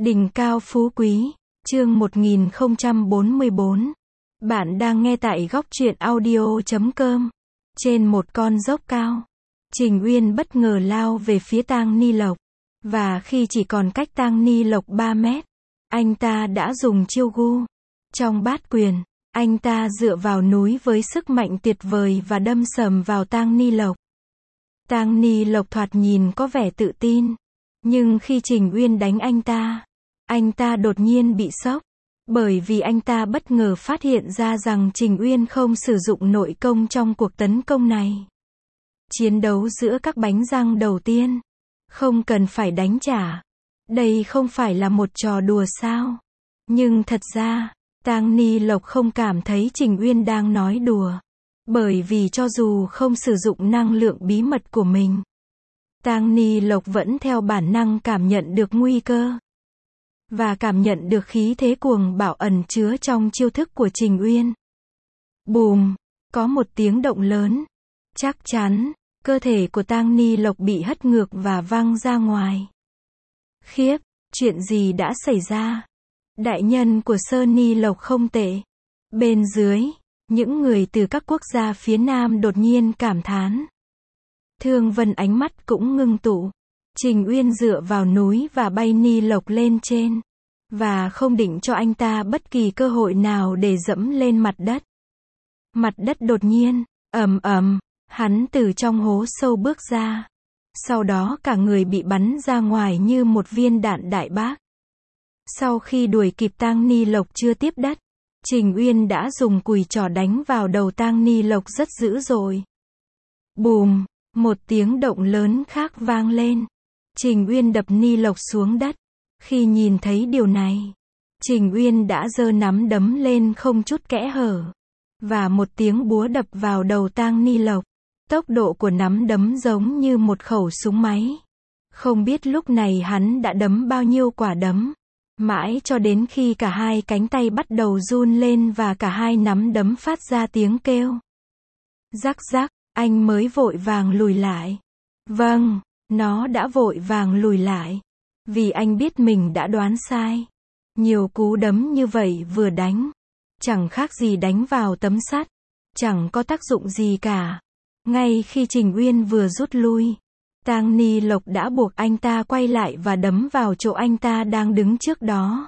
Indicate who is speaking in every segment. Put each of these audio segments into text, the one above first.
Speaker 1: Đỉnh cao phú quý, chương 1044. Bạn đang nghe tại góc truyện audio.com. Trên một con dốc cao, Trình Uyên bất ngờ lao về phía Tang Ni Lộc. Và khi chỉ còn cách Tang Ni Lộc 3 mét, anh ta đã dùng chiêu gu. Trong bát quyền, anh ta dựa vào núi với sức mạnh tuyệt vời và đâm sầm vào Tang Ni Lộc. Tang Ni Lộc thoạt nhìn có vẻ tự tin. Nhưng khi Trình Uyên đánh anh ta đột nhiên bị sốc. Bởi vì anh ta bất ngờ phát hiện ra rằng Trình Uyên không sử dụng nội công trong cuộc tấn công này. Chiến đấu giữa các bánh răng đầu tiên. Không cần phải đánh trả. Đây không phải là một trò đùa sao? Nhưng thật ra, Tang Ni Lộc không cảm thấy Trình Uyên đang nói đùa. Bởi vì cho dù không sử dụng năng lượng bí mật của mình, Tang Ni Lộc vẫn theo bản năng cảm nhận được nguy cơ. Và cảm nhận được khí thế cuồng bạo ẩn chứa trong chiêu thức của Trình Uyên. Bùm, có một tiếng động lớn. Chắc chắn, cơ thể của Tang Ni Lộc bị hất ngược và văng ra ngoài. Khiếp, chuyện gì đã xảy ra? Đại nhân của Sơn Ni Lộc không tệ. Bên dưới, những người từ các quốc gia phía Nam đột nhiên cảm thán. Thương Vân ánh mắt cũng ngưng tụ. Trình Uyên dựa vào núi và bay Ni Lộc lên trên. Và không định cho anh ta bất kỳ cơ hội nào để dẫm lên mặt đất. Mặt đất đột nhiên, ầm ầm, hắn từ trong hố sâu bước ra. Sau đó cả người bị bắn ra ngoài như một viên đạn đại bác. Sau khi đuổi kịp Tang Ni Lộc chưa tiếp đất, Trình Uyên đã dùng cùi trỏ đánh vào đầu Tang Ni Lộc rất dữ dội. Bùm, một tiếng động lớn khác vang lên. Trình Uyên đập Ni Lộc xuống đất. Khi nhìn thấy điều này, Trình Uyên đã giơ nắm đấm lên không chút kẽ hở. Và một tiếng búa đập vào đầu Tang Ni Lộc. Tốc độ của nắm đấm giống như một khẩu súng máy. Không biết lúc này hắn đã đấm bao nhiêu quả đấm. Mãi cho đến khi cả hai cánh tay bắt đầu run lên và cả hai nắm đấm phát ra tiếng kêu. Rắc rắc, anh mới vội vàng lùi lại. Vâng, nó đã vội vàng lùi lại. Vì anh biết mình đã đoán sai. Nhiều cú đấm như vậy vừa đánh. Chẳng khác gì đánh vào tấm sắt. Chẳng có tác dụng gì cả. Ngay khi Trình Uyên vừa rút lui, Tang Ni Lộc đã buộc anh ta quay lại và đấm vào chỗ anh ta đang đứng trước đó.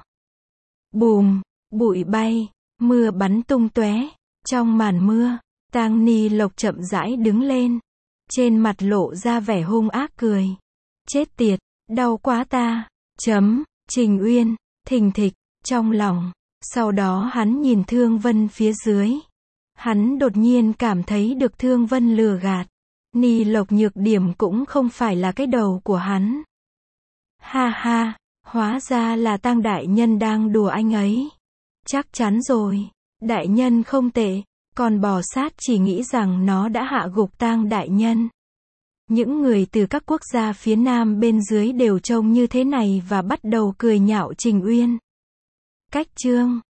Speaker 1: Bùm, bụi bay, mưa bắn tung tóe. Trong màn mưa, Tang Ni Lộc chậm rãi đứng lên. Trên mặt lộ ra vẻ hung ác cười. Chết tiệt, đau quá ta. Trình Uyên, thình thịch, trong lòng. Sau đó hắn nhìn Thương Vân phía dưới. Hắn đột nhiên cảm thấy được Thương Vân lừa gạt. Ni Lộc nhược điểm cũng không phải là cái đầu của hắn. Ha ha, hóa ra là Tang đại nhân đang đùa anh ấy. Chắc chắn rồi, đại nhân không tệ, còn bò sát chỉ nghĩ rằng nó đã hạ gục Tang đại nhân. Những người từ các quốc gia phía Nam bên dưới đều trông như thế này và bắt đầu cười nhạo Trình Uyên. Cách chương